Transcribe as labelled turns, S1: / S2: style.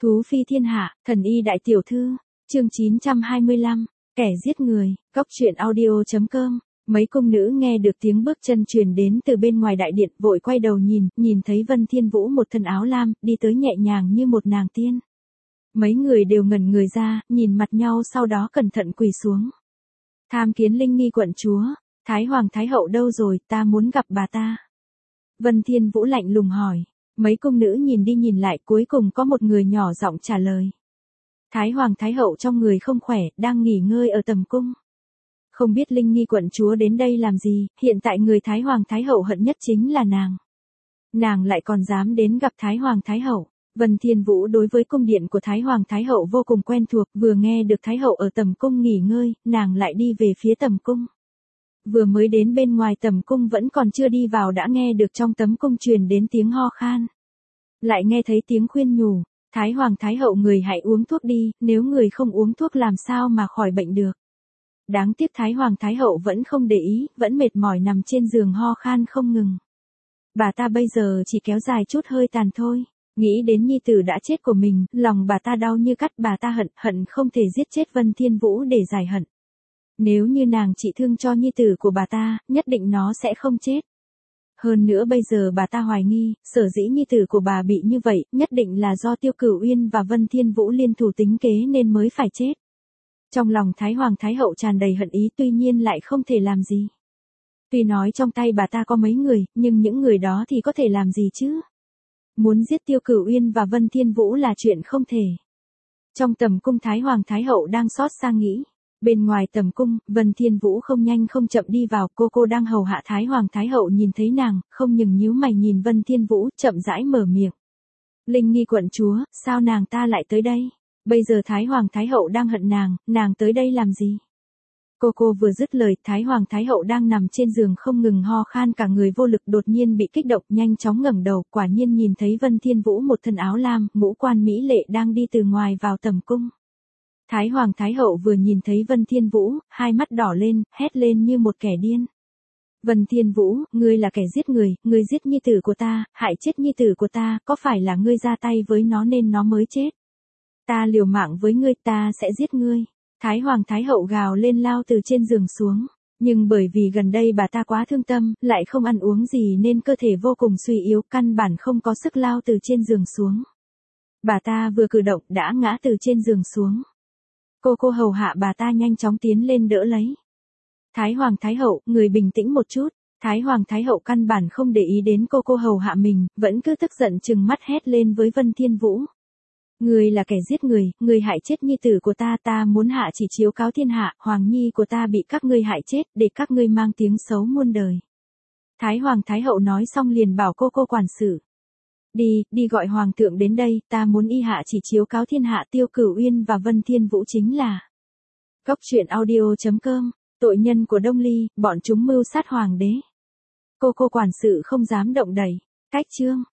S1: Thú phi thiên hạ, thần y đại tiểu thư, chương 925, kẻ giết người, góc truyện audio.com. Mấy cung nữ nghe được tiếng bước chân truyền đến từ bên ngoài đại điện, vội quay đầu nhìn thấy Vân Thiên Vũ một thân áo lam, đi tới nhẹ nhàng như một nàng tiên. Mấy người đều ngẩn người ra, nhìn mặt nhau sau đó cẩn thận quỳ xuống. Tham kiến Linh Nghi quận chúa, Thái Hoàng Thái Hậu đâu rồi, ta muốn gặp bà ta. Vân Thiên Vũ lạnh lùng hỏi. Mấy cung nữ nhìn đi nhìn lại, cuối cùng có một người nhỏ giọng trả lời. Thái Hoàng Thái Hậu trong người không khỏe, đang nghỉ ngơi ở tầm cung. Không biết Linh Nghi quận chúa đến đây làm gì, hiện tại người Thái Hoàng Thái Hậu hận nhất chính là nàng. Nàng lại còn dám đến gặp Thái Hoàng Thái Hậu. Vân Thiên Vũ đối với cung điện của Thái Hoàng Thái Hậu vô cùng quen thuộc, vừa nghe được Thái Hậu ở tầm cung nghỉ ngơi, nàng lại đi về phía tầm cung. Vừa mới đến bên ngoài tầm cung vẫn còn chưa đi vào đã nghe được trong tấm cung truyền đến tiếng ho khan. Lại nghe thấy tiếng khuyên nhủ, Thái Hoàng Thái Hậu người hãy uống thuốc đi, nếu người không uống thuốc làm sao mà khỏi bệnh được. Đáng tiếc Thái Hoàng Thái Hậu vẫn không để ý, vẫn mệt mỏi nằm trên giường ho khan không ngừng. Bà ta bây giờ chỉ kéo dài chút hơi tàn thôi. Nghĩ đến nhi tử đã chết của mình, lòng bà ta đau như cắt, bà ta hận không thể giết chết Vân Thiên Vũ để giải hận. Nếu như nàng trị thương cho nhi tử của bà ta, nhất định nó sẽ không chết. Hơn nữa bây giờ bà ta hoài nghi, sở dĩ nhi tử của bà bị như vậy, nhất định là do Tiêu Cửu Uyên và Vân Thiên Vũ liên thủ tính kế nên mới phải chết. Trong lòng Thái Hoàng Thái Hậu tràn đầy hận ý, tuy nhiên lại không thể làm gì. Tuy nói trong tay bà ta có mấy người, nhưng những người đó thì có thể làm gì chứ? Muốn giết Tiêu Cửu Uyên và Vân Thiên Vũ là chuyện không thể. Trong tầm cung Thái Hoàng Thái Hậu đang xót xa nghĩ. Bên ngoài tầm cung, Vân Thiên Vũ không nhanh không chậm đi vào, cô đang hầu hạ Thái Hoàng Thái Hậu nhìn thấy nàng, không nhừng nhíu mày nhìn Vân Thiên Vũ, chậm rãi mở miệng. Linh Nghi quận chúa, sao nàng ta lại tới đây? Bây giờ Thái Hoàng Thái Hậu đang hận nàng tới đây làm gì? Cô vừa dứt lời, Thái Hoàng Thái Hậu đang nằm trên giường không ngừng ho khan cả người vô lực, đột nhiên bị kích động, nhanh chóng ngẩng đầu, quả nhiên nhìn thấy Vân Thiên Vũ một thân áo lam, ngũ quan mỹ lệ đang đi từ ngoài vào tầm cung. Thái Hoàng Thái Hậu vừa nhìn thấy Vân Thiên Vũ, hai mắt đỏ lên, hét lên như một kẻ điên. Vân Thiên Vũ, ngươi là kẻ giết người, ngươi giết nhi tử của ta, hại chết nhi tử của ta, có phải là ngươi ra tay với nó nên nó mới chết? Ta liều mạng với ngươi, ta sẽ giết ngươi. Thái Hoàng Thái Hậu gào lên lao từ trên giường xuống. Nhưng bởi vì gần đây bà ta quá thương tâm, lại không ăn uống gì nên cơ thể vô cùng suy yếu, căn bản không có sức lao từ trên giường xuống. Bà ta vừa cử động đã ngã từ trên giường xuống. Cô hầu hạ bà ta nhanh chóng tiến lên đỡ lấy. Thái Hoàng Thái Hậu, người bình tĩnh một chút. Thái Hoàng Thái Hậu căn bản không để ý đến cô hầu hạ mình, vẫn cứ tức giận trừng mắt hét lên với Vân Thiên Vũ. Ngươi là kẻ giết người, ngươi hại chết nhi tử của ta, ta muốn hạ chỉ chiếu cáo thiên hạ, hoàng nhi của ta bị các ngươi hại chết, để các ngươi mang tiếng xấu muôn đời. Thái Hoàng Thái Hậu nói xong liền bảo cô quản sự. Đi gọi hoàng thượng đến đây, ta muốn y hạ chỉ chiếu cáo thiên hạ, Tiêu Cửu Uyên và Vân Thiên Vũ chính là. Góc truyện audio.com, tội nhân của Đông Ly, bọn chúng mưu sát hoàng đế. Cô quản sự không dám động đậy. Cách chương.